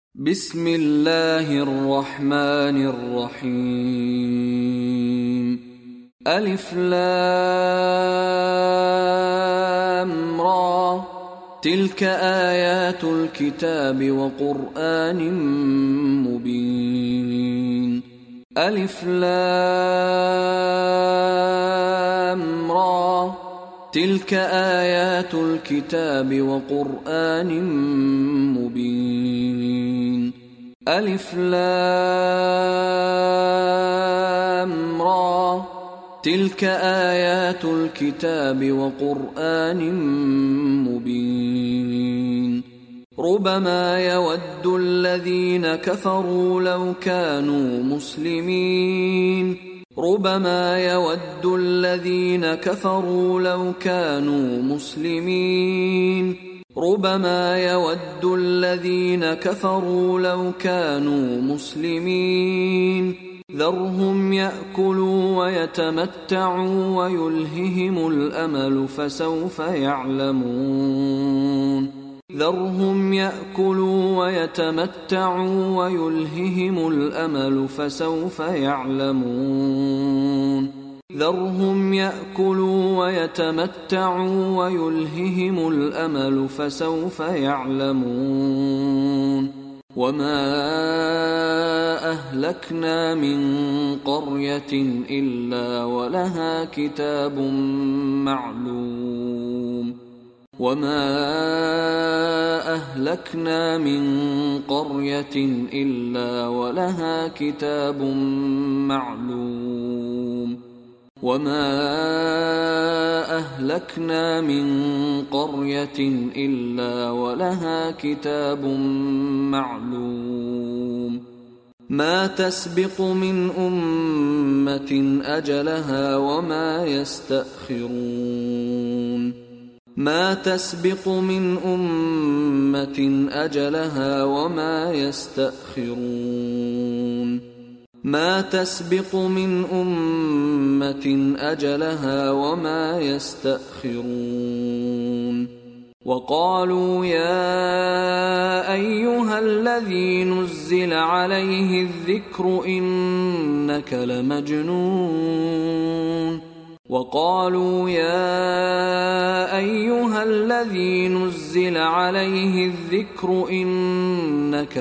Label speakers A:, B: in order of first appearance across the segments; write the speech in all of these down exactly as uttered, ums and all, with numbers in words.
A: بسم الله الرحمن الرحيم. ألف لام را، تلك آيات الكتاب وقرآن مبين. ألف لام را، تلك آيات الكتاب وقرآن مبين. ألف لام را، تلك آيات الكتاب وقرآن مبين. ربما يود الذين كفروا لو كانوا مسلمين. ربما يود الذين كفروا لو كانوا مسلمين. ربما يود الذين كفروا لو كانوا مسلمين. ذرهم يأكلوا ويتمتعوا ويلههم الأمل فسوف يعلمون. ذرهم يأكلوا ويتمتعوا ويلههم الأمل فسوف يعلمون. ذرهم يأكلوا ويتمتعوا ويلههم الأمل فسوف يعلمون. وما أهلكنا من قرية إلا ولها كتاب معلوم. وما أهلكنا من قرية إلا ولها كتاب معلوم. وما أهلكنا من قرية إلا ولها كتاب معلوم. ما تسبق من أمة أجلها وما يستأخرون. ما تسبق من أمة أجلها وما يستأخرون. ما تسبق من أمة أجلها وما يستأخرون. وقالوا يا أيها الذي نزل عليه الذكر إنك لمجنون. وقالوا يا أيها الذي نزل عليه الذكر إنك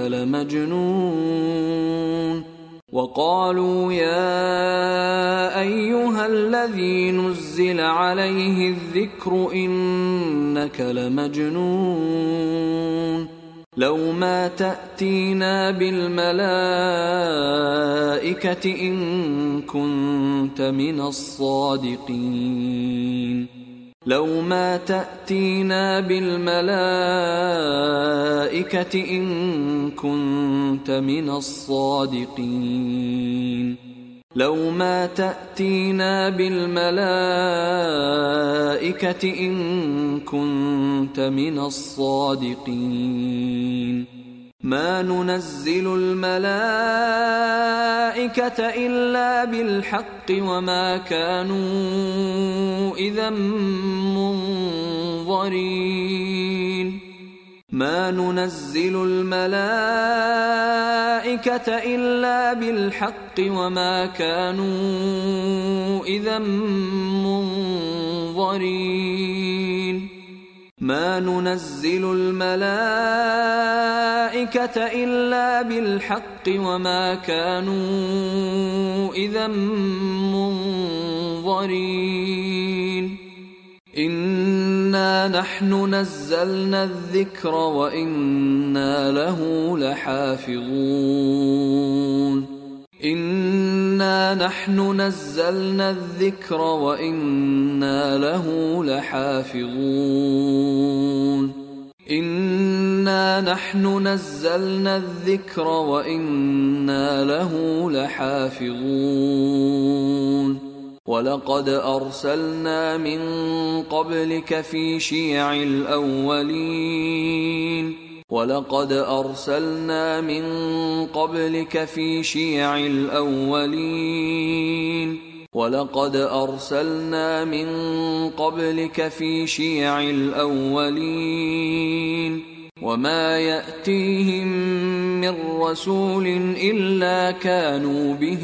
A: لمجنون. وقالوا يا أيها الذي نزل عليه الذكر إنك لمجنون. لو ما تأتينا بالملائكة إن كنت من الصادقين. لو ما تأتينا بالملائكة إن كنت من الصادقين. لو ما تأتينا بالملائكة إن كنت من الصادقين. ما ننزل الملائكة إلا بالحق وما كانوا إذا منظرين. ما ننزل الملائكة إلا بالحق وما كانوا إذا منظرين. ما ننزل الملائكة إلا بالحق وما كانوا إذا منظرين. إنا نحن نزلنا الذكر وإنا له لحافظون. إنا نحن نزلنا الذكر وإنا له لحافظون. إنا نحن نزلنا الذكر وإنا له لحافظون. ولقد أرسلنا من قبلك في شيع الأولين. ولقد أرسلنا من قبلك في شيع الأولين. ولقد أرسلنا من قبلك في شيع الأولين. وما يأتيهم من رسول إلا كانوا به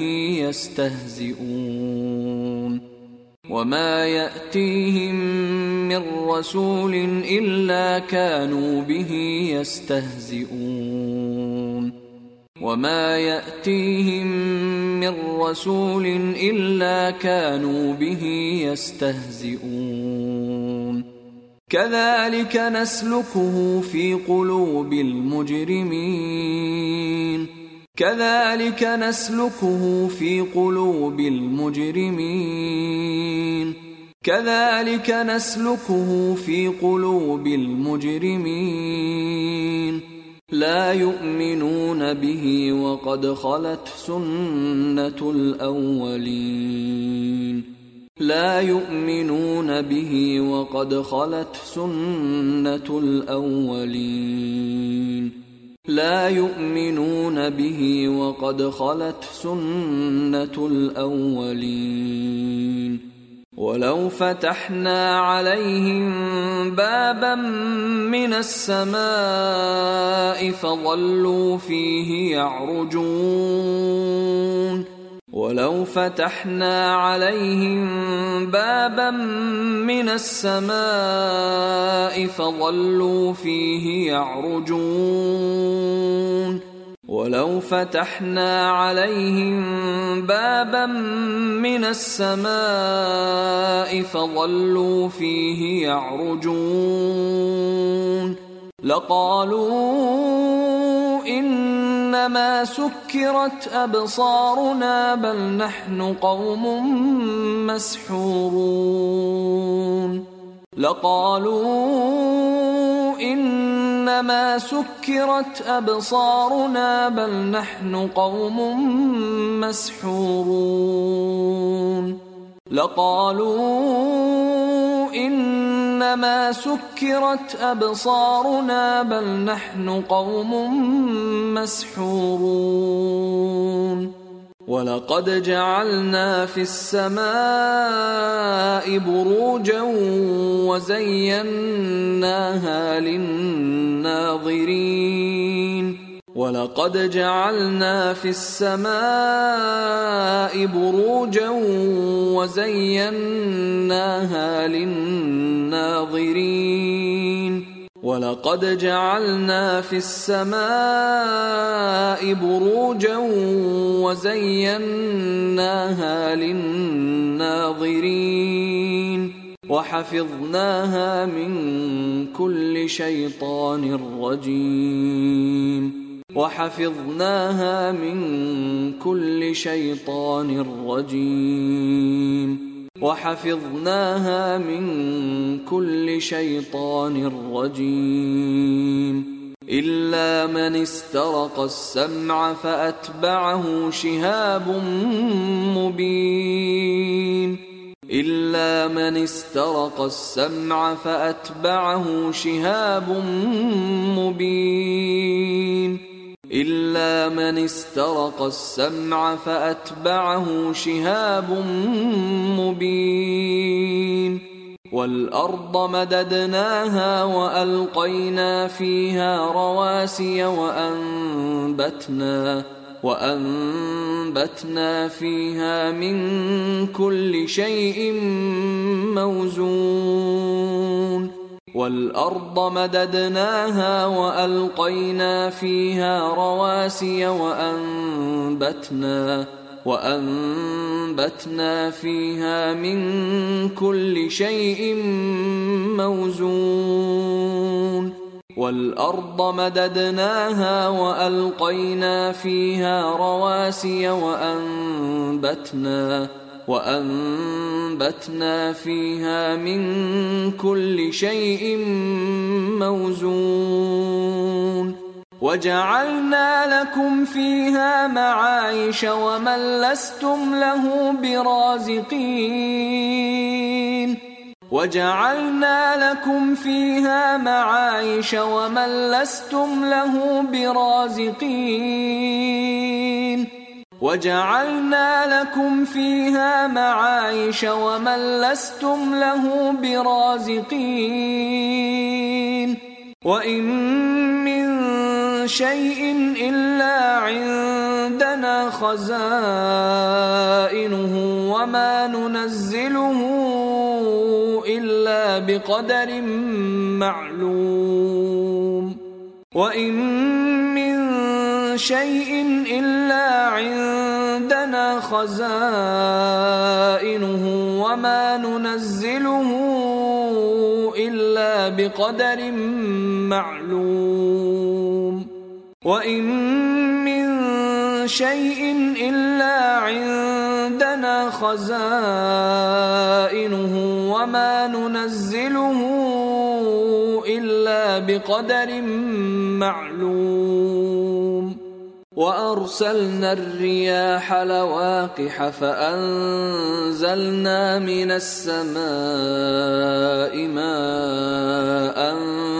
A: يستهزئون وما يأتيهم من رسول إلا كانوا به يستهزئون وما يأتيهم من رسول إلا كانوا به يستهزئون كذلك نسلكه في قلوب المجرمين كذلك نسلكه في قلوب المجرمين كذلك نسلكه في قلوب المجرمين لا يؤمنون به وقد خلت سنة الأولين لا يؤمنون به وقد خلت سنة الأولين لا يؤمنون به وقد خلت سنة الأولين ولو فتحنا عليهم بابا من السماء فظلوا فيه يعرجون ولو فتحنا عليهم بابا من السماء فظلوا فيه يعرجون ولو فتحنا عليهم بابا من السماء فظلوا فيه يعرجون لقالوا إنما سكرت أبصارنا بل نحن قوم مسحورون لقالوا إنما سكرت أبصارنا بل نحن قوم مسحورون لقالوا إنما سكرت أبصارنا بل نحن قوم مسحورون ولقد جعلنا في السماء بروجا وزيناها للناظرين ولقد جعلنا في السماء بروجا وزيناها للناظرين ولقد جعلنا في السماء بروجا وزيناها للناظرين وحفظناها من كل شيطان رجيم وحفظناها من كل شيطان رجيم وحفظناها من كل شيطان رجيم إلا من استرق السمع فأتبعه شهاب مبين إلا من استرق السمع فأتبعه شهاب مبين إلا من استرق السمع فأتبعه شهاب مبين والأرض مددناها وألقينا فيها رواسي وأنبتنا وأنبتنا فيها من كل شيء موزون والأرض مددناها وألقينا فيها رواسي وأنبتنا وأنبتنا فيها من كل شيء موزون والأرض مددناها وألقينا فيها رواسي وأنبتنا وأنبتنا فيها من كل شيء موزون وجعلنا لكم فيها معايش ومن لستم له برازقين وجعلنا لكم فيها معايش ومن لستم له برازقين وجعلنا لكم فيها معايش ومن لستم له برازقين وإن من شيء إلا عندنا خزائنه وما ننزله إلا بقدر معلوم وإن من شيء إلا عندنا خزائنه وما ننزله إلا بقدر معلوم وإن من شيء إلا عندنا خزائنه وما ننزله إلا بقدر معلوم وأرسلنا الرياح لواقح فأنزلنا من السماء ماء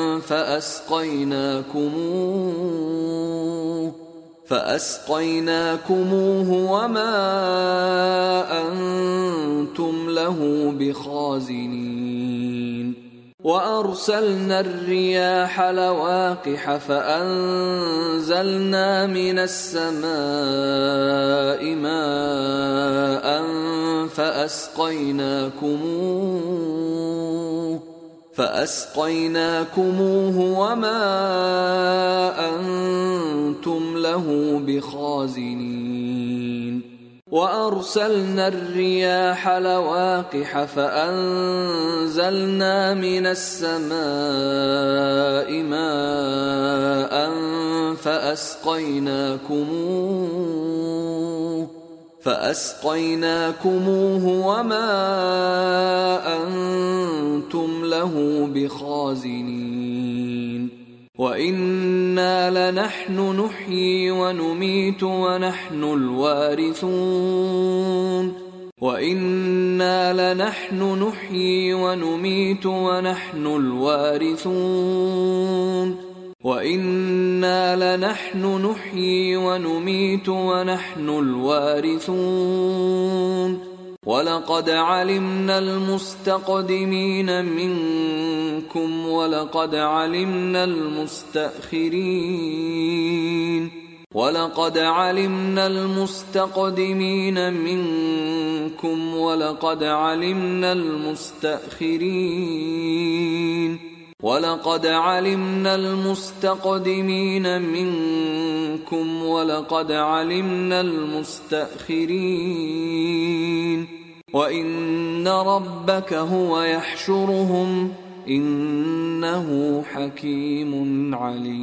A: فأسقيناكموه فأسقيناكموه وما أنتم له بخازنين وأرسلنا الرياح لواقح فأنزلنا من السماء ماء فأسقيناكموه فأسقيناكموه وما أنتم له بخازنين وأرسلنا الرياح لواقح فأنزلنا من السماء ماء فأسقيناكموه فأسقيناكموه وما أنتم له بخازنين وإنا لنحن نحيي ونميت ونحن الوارثون وإنا لنحن نحيي ونميت ونحن الوارثون وإنا لنحن نحيي ونميت ونحن الوارثون ولقد علمنا المستقدمين منكم ولقد علمنا المستأخرين ولقد علمنا المستقدمين منكم ولقد علمنا المستأخرين ولقد علمنا المستقدمين منكم ولقد علمنا المستأخرين وإن ربك هو يحشرهم إنه حكيم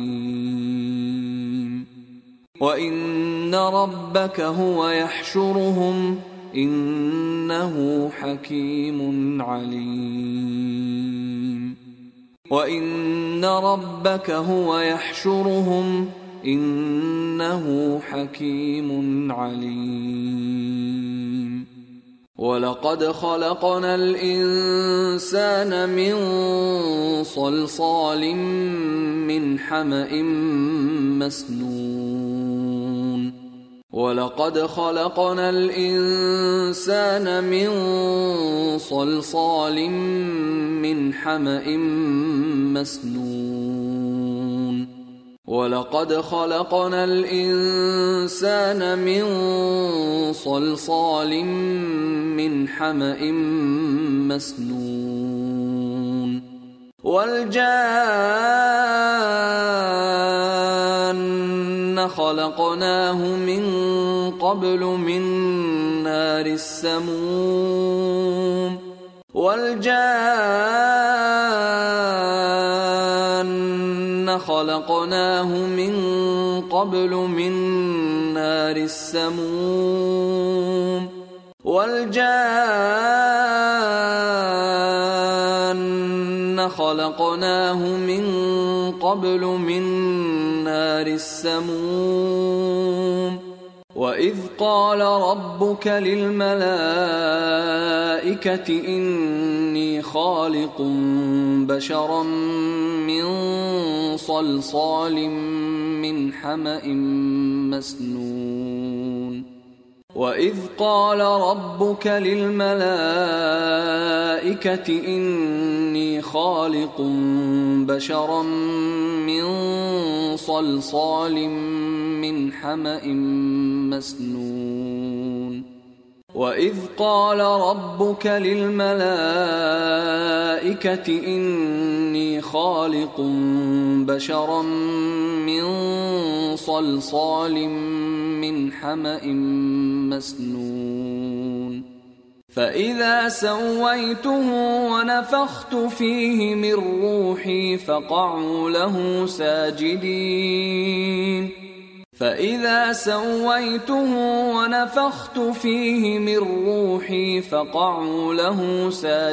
A: عليم وإن ربك هو يحشرهم إنه حكيم عليم وإن ربك هو يحشرهم إنه حكيم عليم ولقد خلقنا الإنسان من صلصال من حمأ مسنون ولقد خلقنا الإنسان من صلصال من حمأ مسنون ولقد خلقنا الإنسان من صلصال من حمأ مسنون والجان خلقناه من قبل من نار السموم والجان خلقناه من قبل من نار السموم والجان خلقناه من قبل من نار السموم وإذ قال ربك للملائكة إني خالق بشرا من صلصال من حمأ مسنون وإذ قال ربك للملائكة إني خالق بشرا من صلصال من حمأ مسنون وإذ قال ربك للملائكة إني خالق بشرا من صلصال من حمأ مسنون فإذا سويته ونفخت فيه من روحي فقعوا له ساجدين فإذا سويته ونفخت فيه من روحي فقعوا له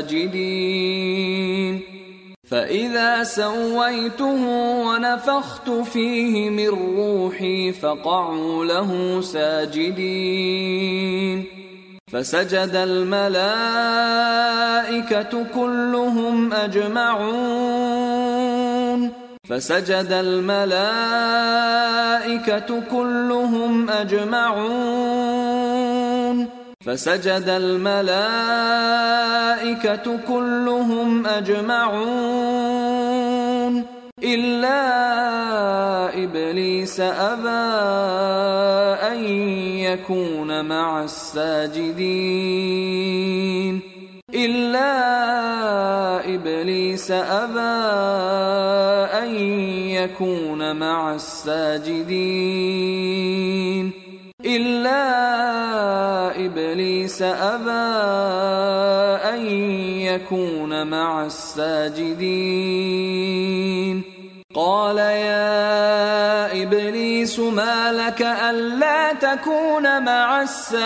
A: ساجدين فإذا سويته ونفخت فيه من روحي فقعوا له ساجدين فسجد الملائكة كلهم أجمعون فسجد الملائكة كلهم أجمعون فسجد الملائكة كلهم أجمعون إلا إبليس أبى أن يكون مع الساجدين إلا إبليس أبى أن يكون مع الساجدين إلا إبليس أبى أن يكون مع الساجدين قال يا إبليس ما لك ألا تكون مع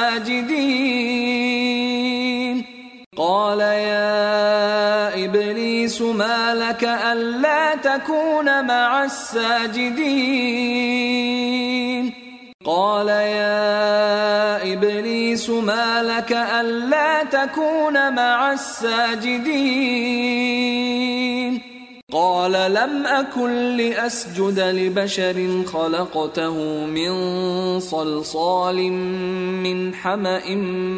A: الساجدين قال يا إبليس ما لك ألا تكون مع الساجدين قال يا إبليس ما لك ألا تكون مع الساجدين قال لم أكن لأسجد لبشر خلقته من صلصال من حمأ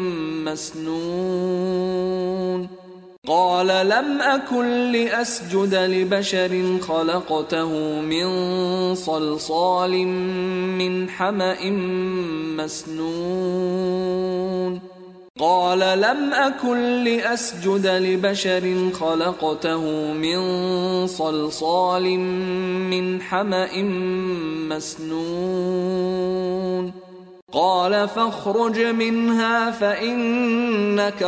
A: مسنون قال لم أكن لأسجد لبشر خلقته من صلصال من حمأ مسنون قال لم أكن لأسجد لبشر خلقته من صلصال من حمأ مسنون قال فاخرج منها فإنك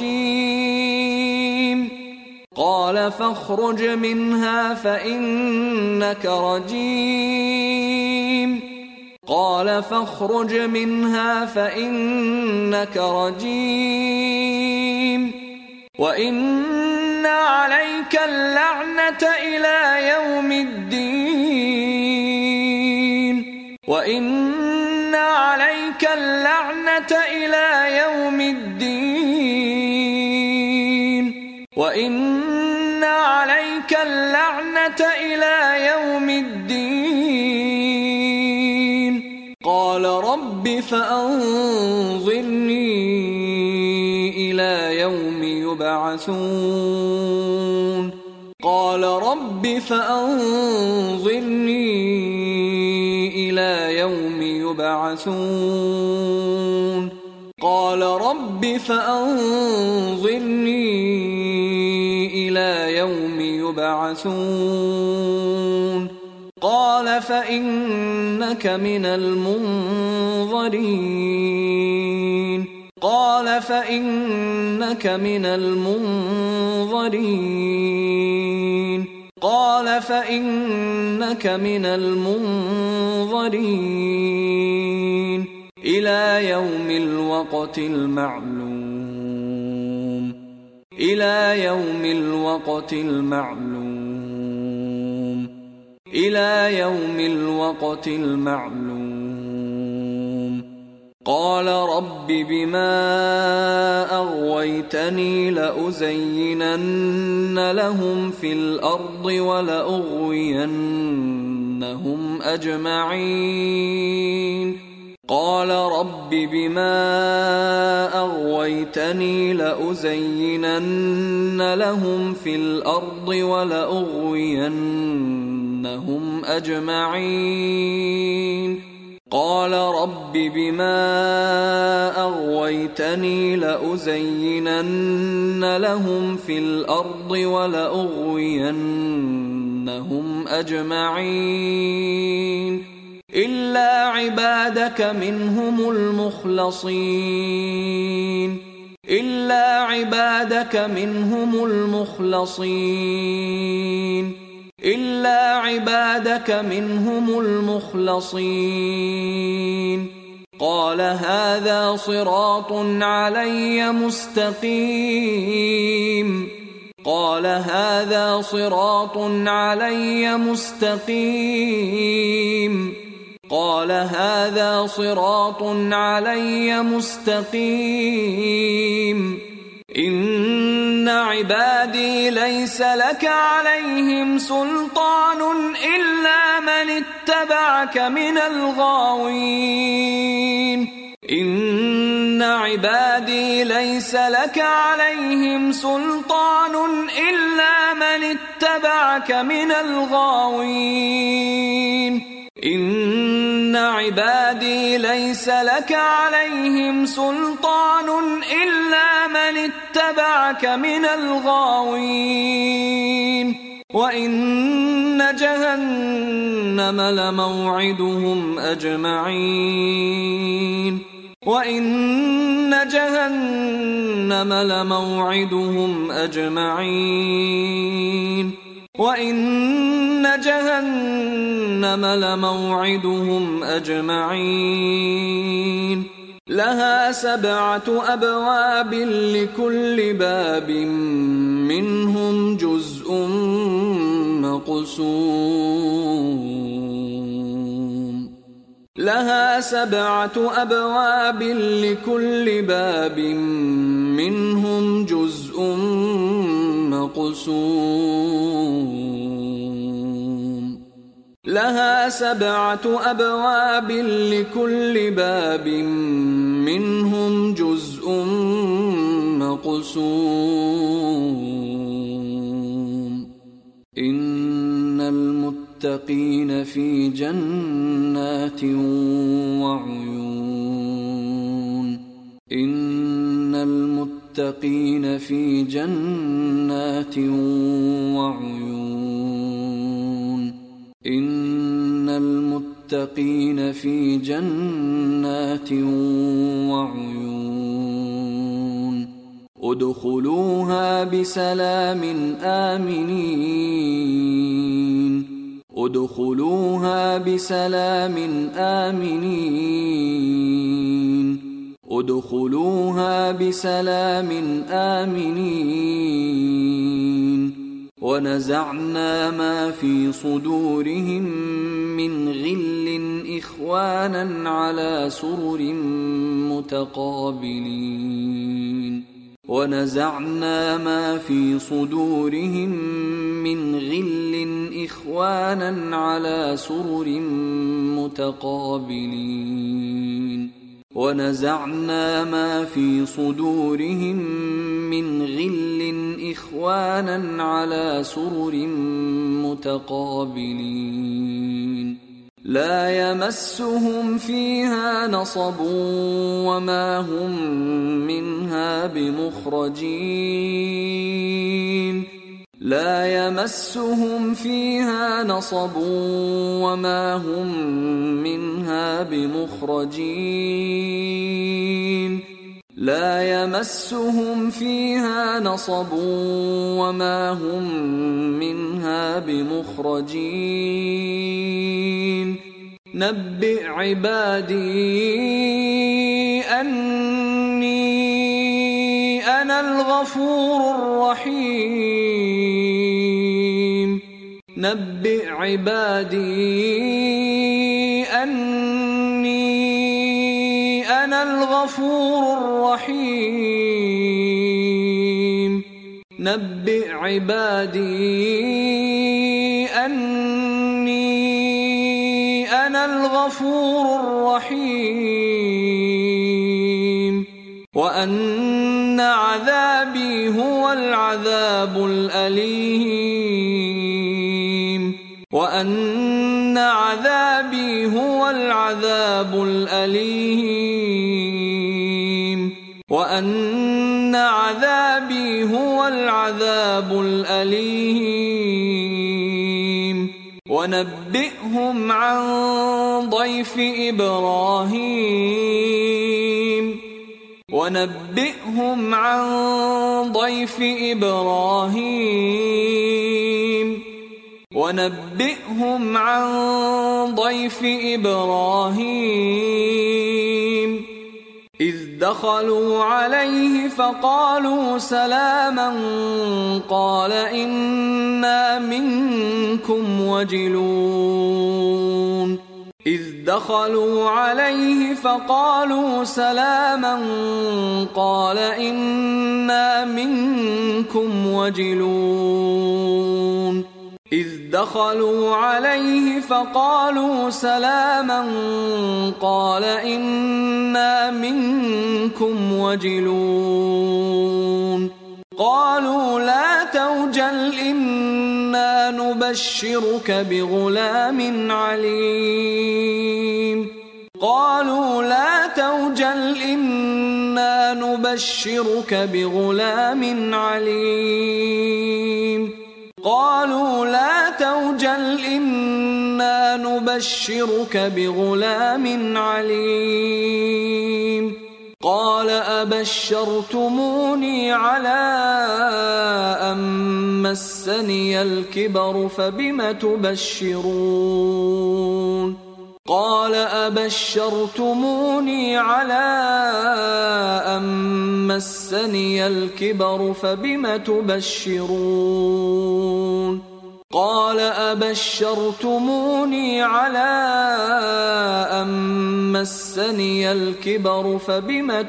A: رجيم قال فاخرج منها فإنك رجيم قال فاخرج منها فإنك رجيم وإن عليك اللعنة إلى يوم الدين وإن عليك اللعنة إلى يوم الدين وإن عليك اللعنة إلى يوم الدين قال رب فأنظرني إلى يوم يبعثون قال رب فأنظرني إلى يوم يبعثون قال رب فأنظرني إلى يوم يبعثون قال فإنك من المنظرين قال فإنك من المنظرين قال فإنك من المنظرين إلى يوم الوقت المعلوم إلى يوم الوقت المعلوم إلى يوم الوقت المعلوم قال رب بما أغويتني لأزينن لهم في الأرض ولأغوينهم أجمعين قال قال رب بما أغويتني لأزينن لهم في الأرض ولأغوينهم أجمعين قال رب بما أغويتني لأزينن لهم في الأرض ولأغوينهم أجمعين إلا عبادك منهم المخلصين إلا عبادك منهم المخلصين إلا عبادك منهم المخلصين قال هذا صراط علي مستقيم قال هذا صراط علي مستقيم قال هذا صراط علي مستقيم إن عبادي ليس لك عليهم سلطان إلا من اتبعك من الغاوين إن عبادي ليس لك عليهم سلطان إلا من اتبعك من الغاوين إن عبادي ليس لك عليهم سلطان إلا من اتبعك من الغاوين وإن جهنم لموعدهم أجمعين وإن جهنم لموعدهم أجمعين وإن جهنم لموعدهم أجمعين لها سبعة أبواب لكل باب منهم جزء مقسوم لها سبعة أبواب لكل باب منهم جزء مقسوم لها سبعة أبواب لكل باب منهم جزء مقسوم إن المتقين في جنات وعيون إن المتقين في جنات وعيون إن المتقين في جنات وعيون ادخلوها بسلام آمنين ادخلوها بسلام آمنين ادخلوها بسلام آمنين ونزعنا ما في صدورهم من غل إخوانا على سرر متقابلين ونزعنا ما في صدورهم من غل إخوانا على سرر متقابلين ونزعنا ما في صدورهم من غل إخوانا على سرر متقابلين لا يمسهم فيها نصب وما هم منها بمخرجين لا يمسهم فيها نصب وما هم منها بمخرجين لا يمسهم فيها نصب وما هم منها بمخرجين نبئ عبادي أني أنا الغفور الرحيم نبئ عبادي أني أنا الغفور الرحيم نبئ عبادي أني أنا الغفور الرحيم وأن عذابي هو العذاب الأليم وأن عذابي هو العذاب الأليم وأن عذابي هو العذاب الأليم ونبئهم عن ضيف إبراهيم ونبئهم عن ضيف إبراهيم ونبئهم عن ضيف إبراهيم إذ دخلوا عليه فقالوا سلاما قال إنا منكم وجلون إذ دخلوا عليه فقالوا سلاما قال إنا منكم وجلون إذ دخلوا عليه فقالوا سلاما قال إنا منكم وجلون قالوا لا توجل إنا نبشرك بغلام عليم قالوا لا توجل إنا نبشرك بغلام عليم قالوا لا توجل إنا نبشرك بغلام عليم قال أبشرتموني على أن مسني الكبر فبم تبشرون قال أبشرتموني على أن مسني الكبر فبم تبشرون قال أبشرتموني على أن مسني الكبر فبم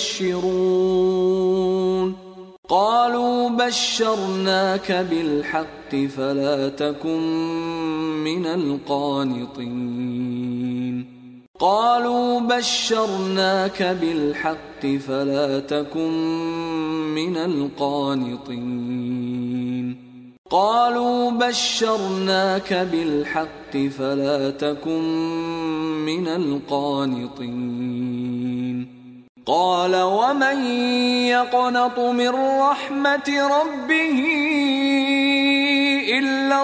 A: تبشرون قالوا بشرناك بالحق فلا تكن من القانطين قالوا بشرناك بالحق فلا تكن من القانطين قالوا بشرناك بالحق فلا تكن من القانطين قال ومن يقنط من رحمة ربه إلا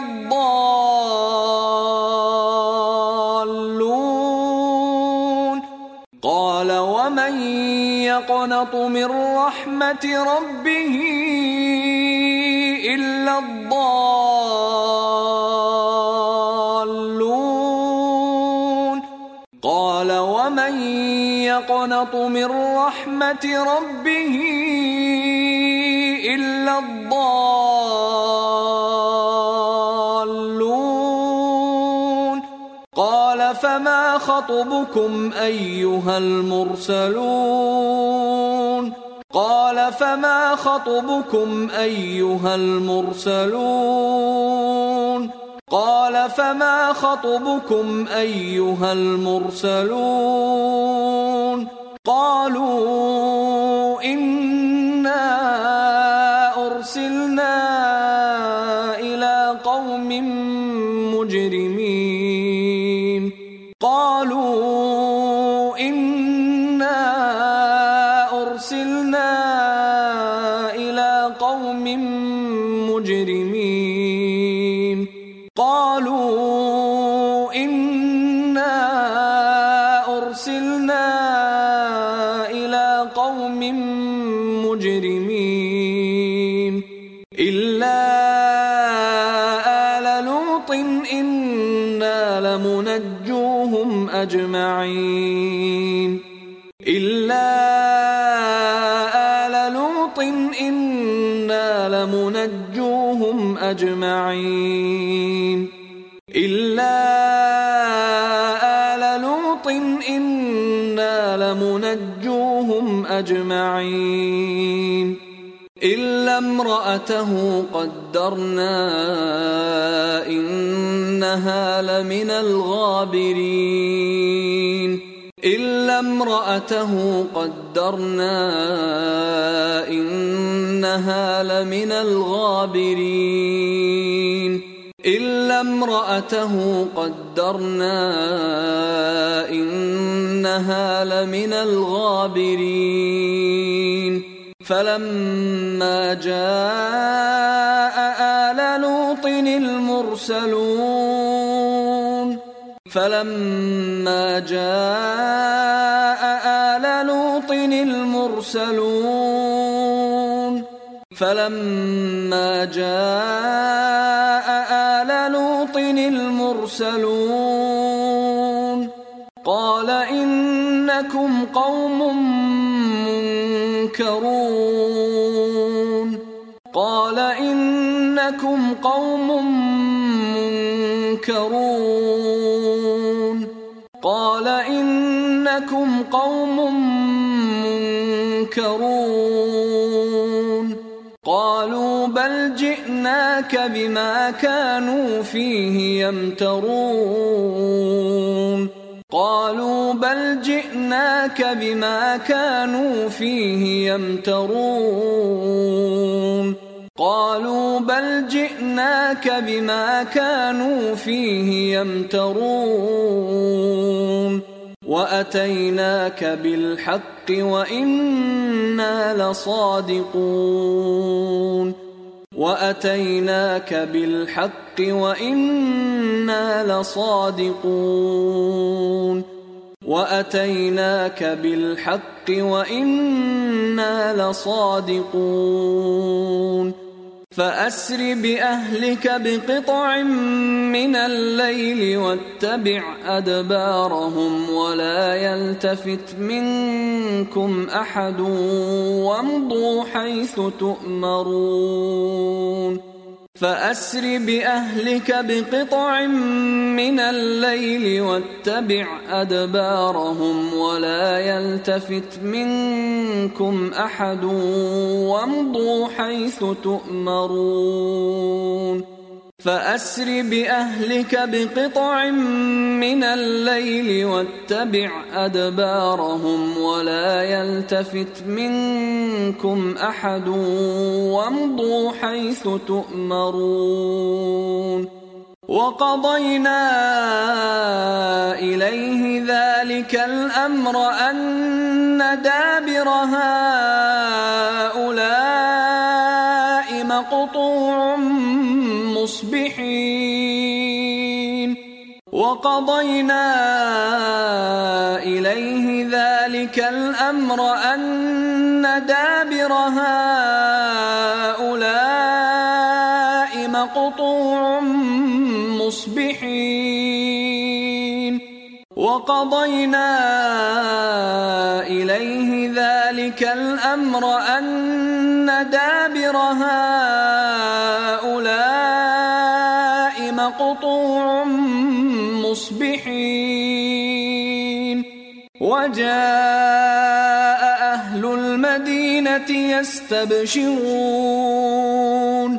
A: الضالون قال ومن يقنط من رحمة ربه إلا الضالون قال ومن يقنط من رحمة ربه إلا الضالون قال فما خطبكم أيها المرسلون قال فما خطبكم أيها المرسلون قال فما خطبكم أيها المرسلون قالوا إنا أرسلنا إلى قوم مجرمين قالوا إنا أرسلنا إلى قوم مجرمين قالوا إنا أرسلنا إلى قوم مجرمين إلا آل لوط إنا لمنجوهم أجمعين إلا آل لوط إنا لمنجوهم أجمعين إلا آل لوط إنا لمنجوهم أجمعين إلا امرأته قدرنا إنها لمن الغابرين إلا امرأته قدرنا إنها لمن الغابرين إلا امرأته قدرنا إنها لمن الغابرين فلما جاء آل لوط المرسلون فلما جاء آل لوط المرسلون فلما جاء آل لوط المرسلون قال إنكم قوم منكرون قال إنكم قوم منكرون قال إنكم قوم منكرون قالوا بل جئناك بما كانوا فيه يمترون قالوا بل جئناك بما كانوا فيه يمترون قالوا بل جئناك بما كانوا فيه يمترون وأتيناك بالحق وإنا لصادقون وأتيناك بالحق وإنا لصادقون وأتيناك بالحق وإنا لصادقون فأسر بأهلك بقطع من الليل واتبع أدبارهم ولا يلتفت منكم أحد وامضوا حيث تؤمرون فأسر بأهلك بقطع من الليل واتبع أدبارهم ولا يلتفت منكم أحد وامضوا حيث تؤمرون فأسر بأهلك بقطع من الليل واتبع أدبارهم ولا يلتفت منكم أحد وامضوا حيث تؤمرون وقضينا إليه ذلك الأمر أن دابر هؤلاء مقطوع مصبحين وقضينا إليه ذلك الأمر أن دابر هؤلاء مقطوع مصبحين وقضينا إليه ذلك الأمر أن دابر هؤلاء مقطوع مصبحين وجاء أهل المدينة يستبشرون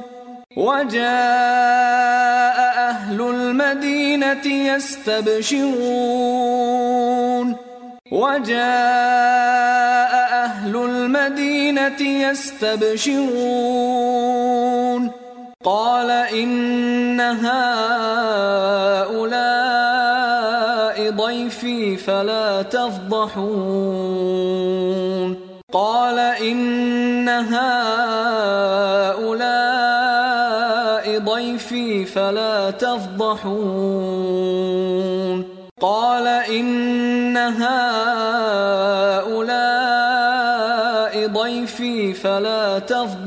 A: وجاء أهل المدينة يستبشرون وجاء أهل المدينة يستبشرون قال إن هؤلاء ضيفي فلا تفضحون قال إن هؤلاء ضيفي فلا تفضحون قال إن هؤلاء ضيفي فلا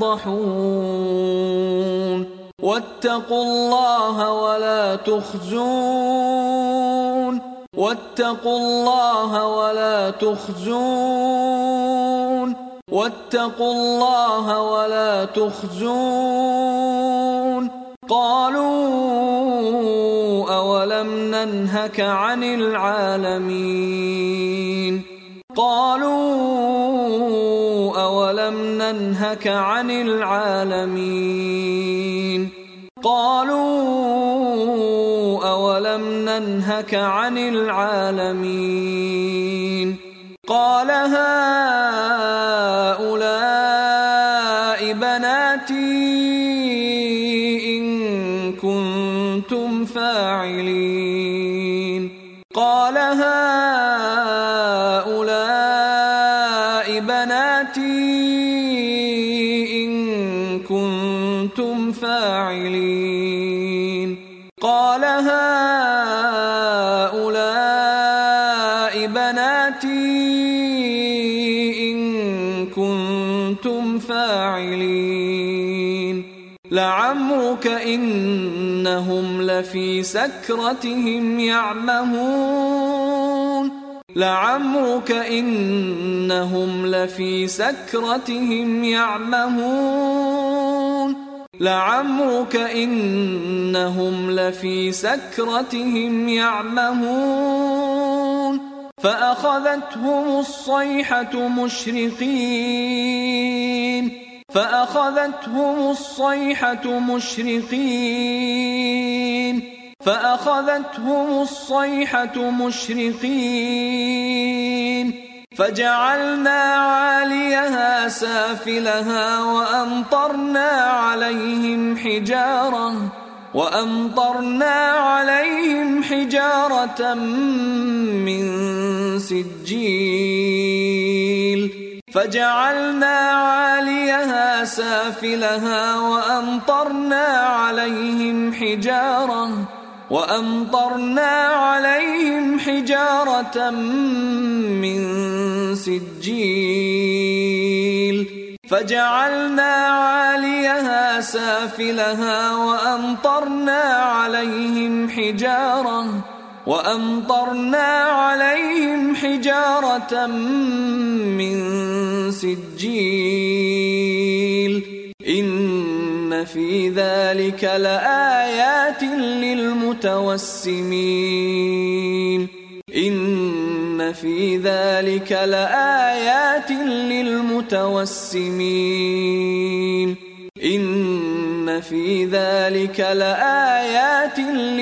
A: تفضحون واتقوا الله ولا تخزون واتقوا الله ولا تخزون واتقوا الله ولا تخزون قالوا أولم ننهك عن العالمين قالوا أولم ننهك عن العالمين قالوا أولم أنهك عن العالمين قال هؤلاء بناتي إن كنتم فاعلين قال هؤلاء بناتي إن كنتم فاعلين قال هؤلاء بناتي إن كنتم فاعلين لعمرك إنهم لفي سكرتهم يعمهون لعمرك إنهم لفي سكرتهم يعمهون لعمرك إنهم لفي سكرتهم يعمهون فأخذتهم الصيحة مشرقين فأخذتهم الصيحة مشرقين فأخذتهم الصيحة مشرقين فجعلنا عاليها سافلها وأمطرنا عليهم حجارة وأمطرنا عليهم حجارة من سجيل فجعلنا عاليها سافلها وأمطرنا عليهم حجارة وأمطرنا عليهم حجارة من سجيل فجعلنا عاليها سافلها وأمطرنا عليهم حجارة وأمطرنا عليهم حجارة من سجيل إن في ذلك لآيات للمتوسمين إن في ذلك لآيات للمتوسمين إن في ذلك لآيات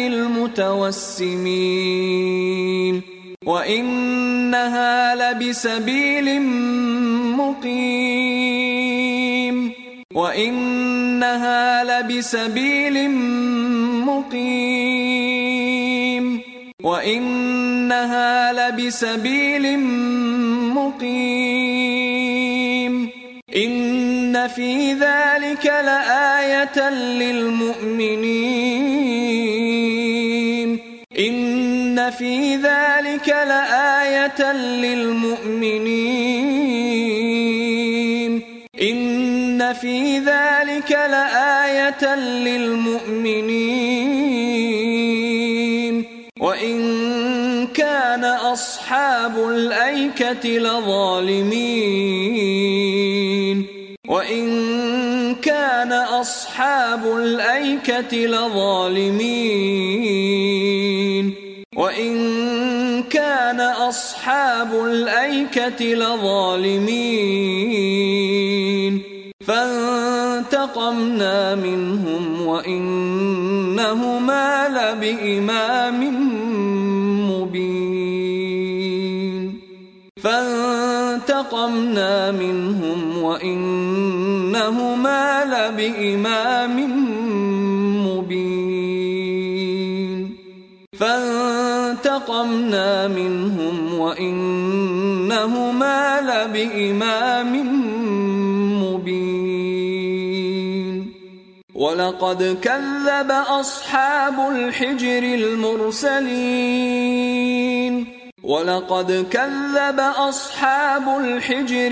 A: للمتوسمين وإنها لبسبيل مقيم وإنها لبسبيل مقيم وإنها لبسبيل مقيم إن في ذلك لآية للمؤمنين إن في ذلك لآية للمؤمنين إن في ذلك لآية للمؤمنين وإن كان أصحاب الأيكة لظالمين وإن كان أصحاب الأيكة لظالمين وإن كان أصحاب الأيكة لظالمين فانتقمنا منهم وإنهما لبإمام مبين فانتقمنا منهم وإنهما لبإمام مبين فانتقمنا منهم وإنهما لبإمام مبين ولقد كذب أصحاب الحجر المرسلين ولقد كذب أصحاب الحجر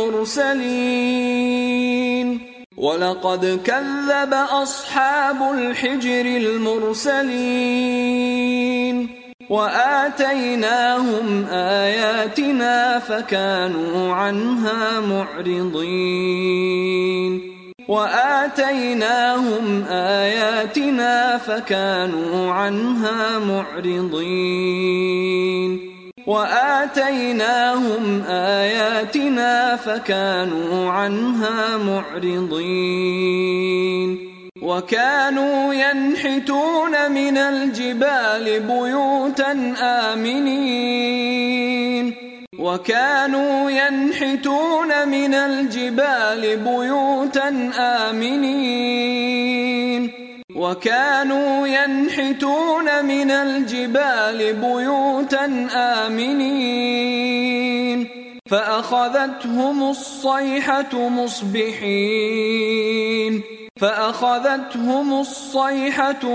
A: المرسلين ولقد كذب أصحاب الحجر المرسلين وآتيناهم آياتنا فكانوا عنها معرضين وآتيناهم آياتنا فكانوا عنها معرضين وآتيناهم آياتنا فكانوا عنها معرضين وكانوا ينحتون من الجبال بيوتا آمنين وكانوا ينحتون من الجبال بيوتا آمنين وكانوا ينحتون من الجبال بيوتا آمنين فأخذتهم الصيحة مصبحين فأخذتهم الصيحة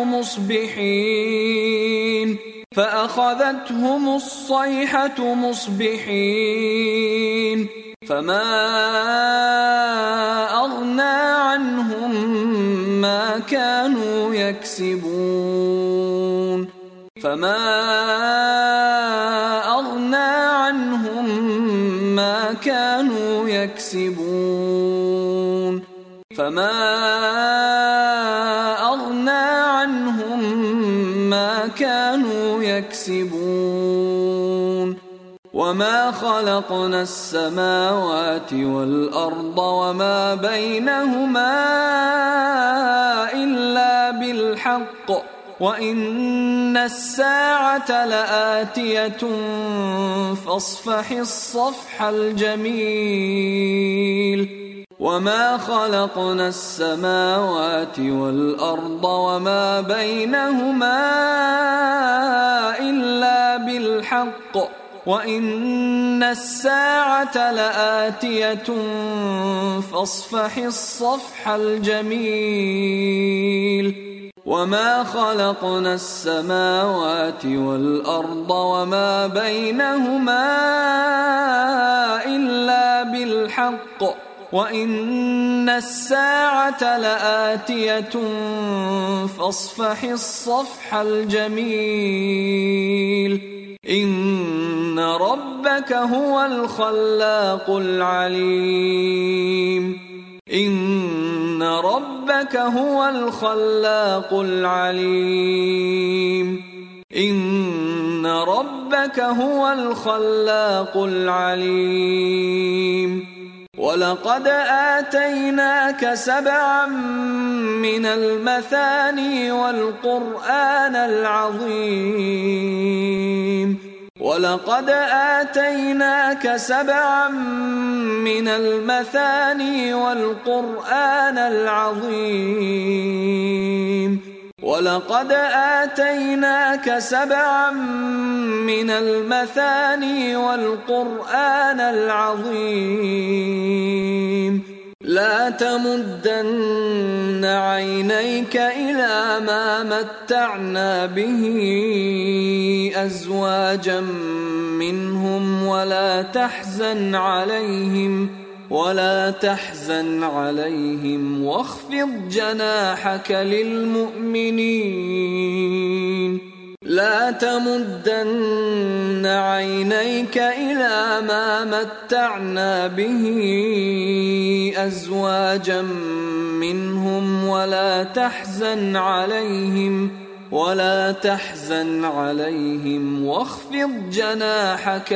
A: مصبحين فأخذتهم الصيحة مصبحين فما أغنى عنهم ما كانوا يكسبون فما أغنى عنهم ما كانوا يكسبون فما أغنى عنهم ما كانوا يكسبون وما خلقنا السماوات والأرض وما بينهما إلا بالحق وإن الساعة لآتية فاصفح الصفح الجميل وما خلقنا السماوات والأرض وما بينهما إلا بالحق وإن الساعة لآتية فاصفح الصفح الجميل وما خلقنا السماوات والأرض وما بينهما إلا بالحق وإن الساعة لآتية فاصفح الصفح الجميل إن ربك هو الخلاق العليم إن ربك هو الخلاق العليم إن ربك هو الخلاق العليم ولقد آتيناك سبعا من المثاني والقرآن العظيم ولقد آتيناك سبعا من المثاني والقرآن العظيم ولقد آتيناك سبعا من المثاني والقرآن العظيم لا تمدن عينيك إلى ما متعنا به أزواجا منهم ولا تحزن عليهم ولا تحزن عليهم واخفض جناحك للمؤمنين لا تمدن عينيك إلى ما متعنا به أزواجا منهم ولا تحزن عليهم ولا تحزن عليهم واخفض جناحك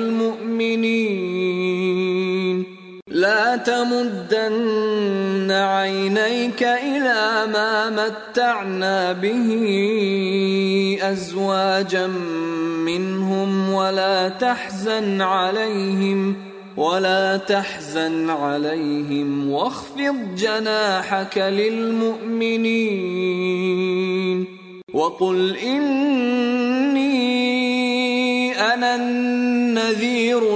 A: للمؤمنين لا تمدن عينيك إلى ما متعنا به أزواجا منهم ولا تحزن عليهم ولا تحزن عليهم واخفض جناحك للمؤمنين وقل إني أنا النذير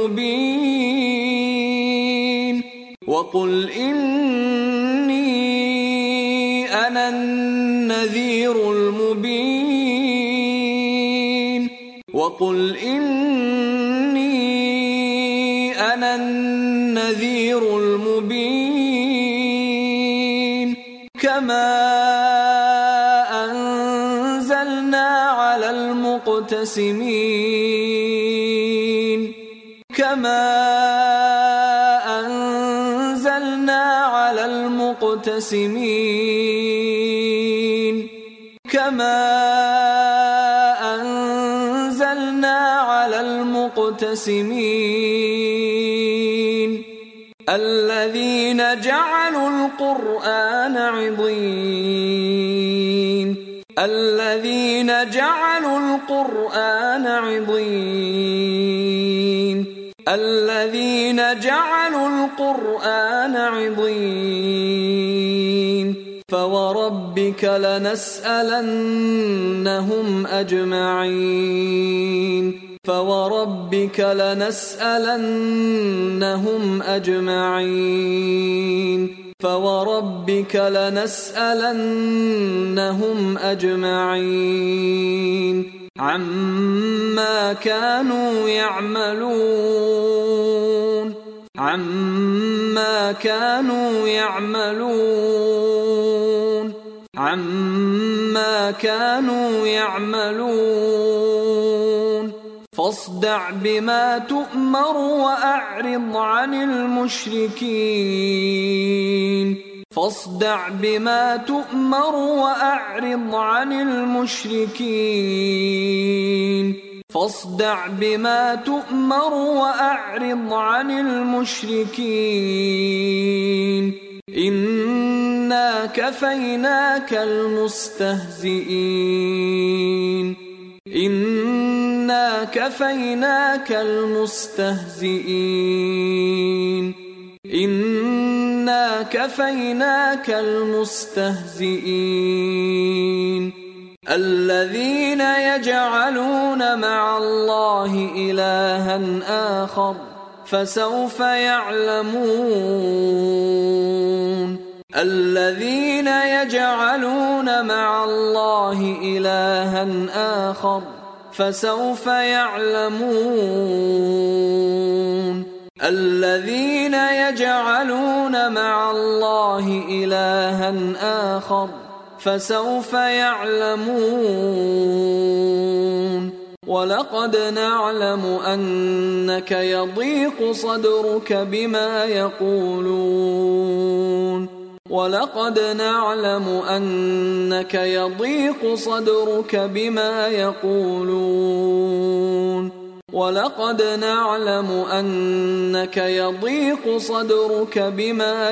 A: المبين وقل إني أنا النذير المبين وقل إني أنا النذير المبين كما أنزلنا على المقتسمين كما أنزلنا على المقتسمين كما أنزلنا على المقتسمين الذين جعلوا القرآن عضين الذين جعلوا القرآن عضين الذين جعلوا القرآن عضين فوربك لنسألنهم أجمعين فوربك لنسألنهم أجمعين فوربك لنسألنهم أجمعين عما كانوا يعملون عما كانوا يعملون عما كانوا يعملون فاصدع بما تؤمر وأعرض عن المشركين فاصدع بما تؤمر وأعرض عن المشركين فاصدع بما تؤمر وأعرض عن المشركين إنا كفيناك المستهزئين إنا كفيناك المستهزئين إنا كفيناك المستهزئين الذين يجعلون مع الله إلها آخر فسوف يعلمون الذين يجعلون مع الله إلها آخر فسوف يعلمون الذين يجعلون مع الله إلها آخر فسوف يعلمون ولقد نعلم أنك يضيق صدرك بما يقولون ولقد نعلم أنك يضيق صدرك بما يقولون ولقد نعلم أنك يضيق صدرك بما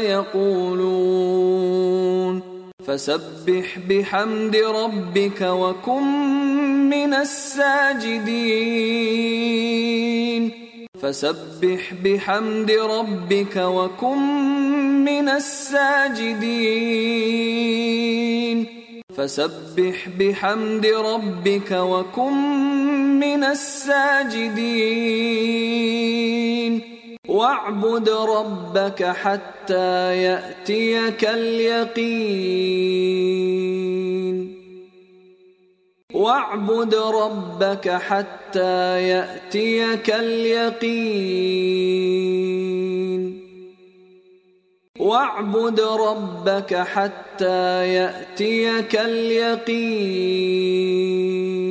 A: يقولون فسبح بحمد ربك وكن من الساجدين فسبح بحمد ربك وكن من الساجدين فسبح بحمد ربك وكن من الساجدين واعبد ربك حتى يأتيك اليقين واعبد ربك حتى يأتيك اليقين واعبد ربك حتى يأتيك اليقين